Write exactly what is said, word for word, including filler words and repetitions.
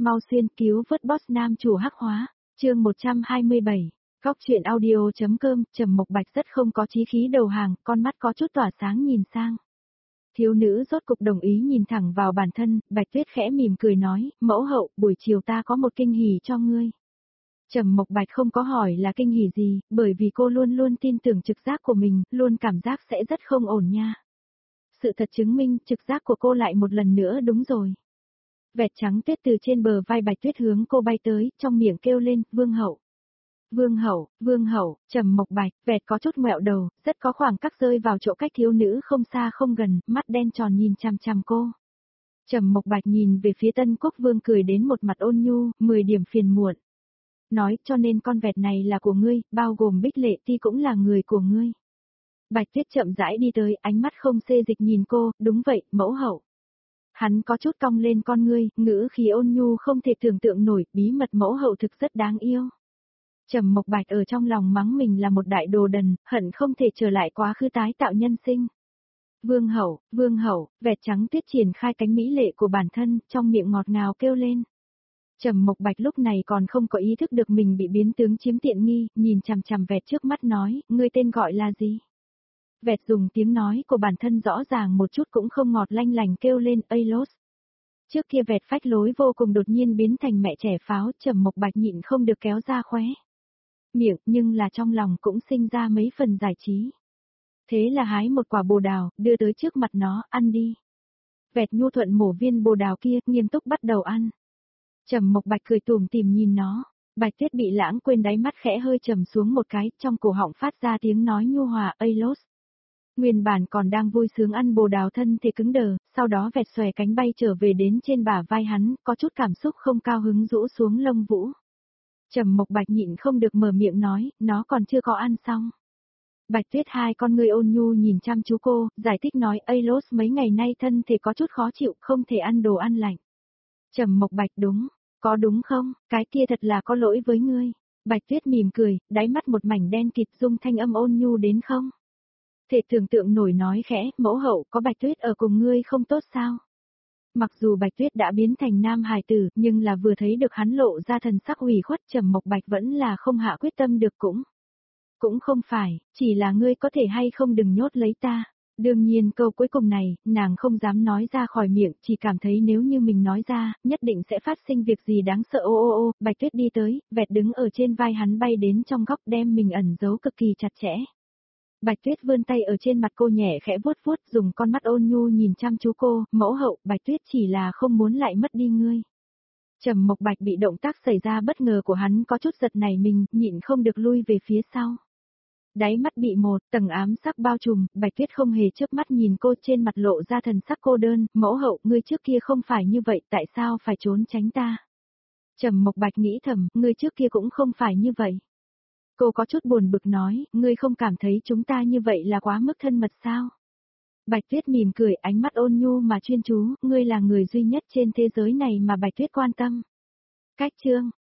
mau xuyên cứu vớt boss nam chủ hắc hóa, chương một trăm hai mươi bảy, góc chuyện audio.com, Trầm Mộc Bạch rất không có chí khí đầu hàng, con mắt có chút tỏa sáng nhìn sang. Thiếu nữ rốt cục đồng ý nhìn thẳng vào bản thân, Bạch Tuyết khẽ mỉm cười nói, mẫu hậu, buổi chiều ta có một kinh hỉ cho ngươi. Trầm Mộc Bạch không có hỏi là kinh hỉ gì, bởi vì cô luôn luôn tin tưởng trực giác của mình, luôn cảm giác sẽ rất không ổn nha. Sự thật chứng minh trực giác của cô lại một lần nữa đúng rồi. Vẹt trắng tuyết từ trên bờ vai Bạch Tuyết hướng cô bay tới, trong miệng kêu lên, vương hậu. Vương hậu, vương hậu, Trầm Mộc Bạch, vẹt có chút ngoẹo đầu, rất có khoảng cách rơi vào chỗ cách thiếu nữ không xa không gần, mắt đen tròn nhìn chằm chằm cô. Trầm Mộc Bạch nhìn về phía Tân Quốc Vương cười đến một mặt ôn nhu, mười điểm phiền muộn. Nói cho nên con vẹt này là của ngươi, bao gồm Bích Lệ Ti cũng là người của ngươi. Bạch Tuyết chậm rãi đi tới, ánh mắt không xê dịch nhìn cô, đúng vậy, mẫu hậu. Hắn có chút cong lên con ngươi, ngữ khí ôn nhu không thể tưởng tượng nổi, bí mật mẫu hậu thực rất đáng yêu. Trầm Mộc Bạch ở trong lòng mắng mình là một đại đồ đần, hận không thể trở lại quá khứ tái tạo nhân sinh. Vương hậu, vương hậu, vẹt trắng tuyết triển khai cánh mỹ lệ của bản thân, trong miệng ngọt ngào kêu lên. Trầm Mộc Bạch lúc này còn không có ý thức được mình bị biến tướng chiếm tiện nghi, nhìn chằm chằm vẹt trước mắt nói, ngươi tên gọi là gì? Vẹt dùng tiếng nói của bản thân rõ ràng một chút cũng không ngọt lanh lành kêu lên, Alos. Trước kia vẹt phách lối vô cùng đột nhiên biến thành mẹ trẻ pháo, Trầm Mộc Bạch nhịn không được kéo ra khóe miệng, nhưng là trong lòng cũng sinh ra mấy phần giải trí. Thế là hái một quả bồ đào, đưa tới trước mặt nó, ăn đi. Vẹt nhu thuận mổ viên bồ đào kia, nghiêm túc bắt đầu ăn. Trầm Mộc Bạch cười tủm tỉm nhìn nó, Bạch Tuyết bị lãng quên đáy mắt khẽ hơi trầm xuống một cái, trong cổ họng phát ra tiếng nói nhu hòa, Alos. Nguyên bản còn đang vui sướng ăn bồ đào thân thì cứng đờ, sau đó vẹt xòe cánh bay trở về đến trên bả vai hắn, có chút cảm xúc không cao hứng rũ xuống lông vũ. Trầm Mộc Bạch nhịn không được mở miệng nói, nó còn chưa có ăn xong. Bạch Tuyết hai con ngươi ôn nhu nhìn chăm chú cô, giải thích nói, Alos mấy ngày nay thân thể có chút khó chịu, không thể ăn đồ ăn lạnh. Trầm Mộc Bạch đúng, có đúng không, cái kia thật là có lỗi với ngươi. Bạch Tuyết mỉm cười, đáy mắt một mảnh đen kịt dung thanh âm ôn nhu đến không. Thể tưởng tượng nổi nói khẽ, mẫu hậu có Bạch Tuyết ở cùng ngươi không tốt sao? Mặc dù Bạch Tuyết đã biến thành nam hài tử, nhưng là vừa thấy được hắn lộ ra thần sắc ủy khuất, Trầm Mộc Bạch vẫn là không hạ quyết tâm được cũng. Cũng không phải, chỉ là ngươi có thể hay không đừng nhốt lấy ta. Đương nhiên câu cuối cùng này, nàng không dám nói ra khỏi miệng, chỉ cảm thấy nếu như mình nói ra, nhất định sẽ phát sinh việc gì đáng sợ. Ô ô ô, Bạch Tuyết đi tới, vẹt đứng ở trên vai hắn bay đến trong góc đem mình ẩn giấu cực kỳ chặt chẽ. Bạch Tuyết vươn tay ở trên mặt cô nhẹ khẽ vuốt vuốt, dùng con mắt ôn nhu nhìn chăm chú cô, mẫu hậu, Bạch Tuyết chỉ là không muốn lại mất đi ngươi. Trầm Mộc Bạch bị động tác xảy ra bất ngờ của hắn có chút giật nảy mình, nhịn không được lui về phía sau. Đáy mắt bị một tầng ám sắc bao trùm, Bạch Tuyết không hề chớp mắt nhìn cô, trên mặt lộ ra thần sắc cô đơn, mẫu hậu, ngươi trước kia không phải như vậy, tại sao phải trốn tránh ta? Trầm Mộc Bạch nghĩ thầm, ngươi trước kia cũng không phải như vậy. Cô có chút buồn bực nói, ngươi không cảm thấy chúng ta như vậy là quá mức thân mật sao? Bạch Tuyết mỉm cười, ánh mắt ôn nhu mà chuyên chú, ngươi là người duy nhất trên thế giới này mà Bạch Tuyết quan tâm. Cách chương,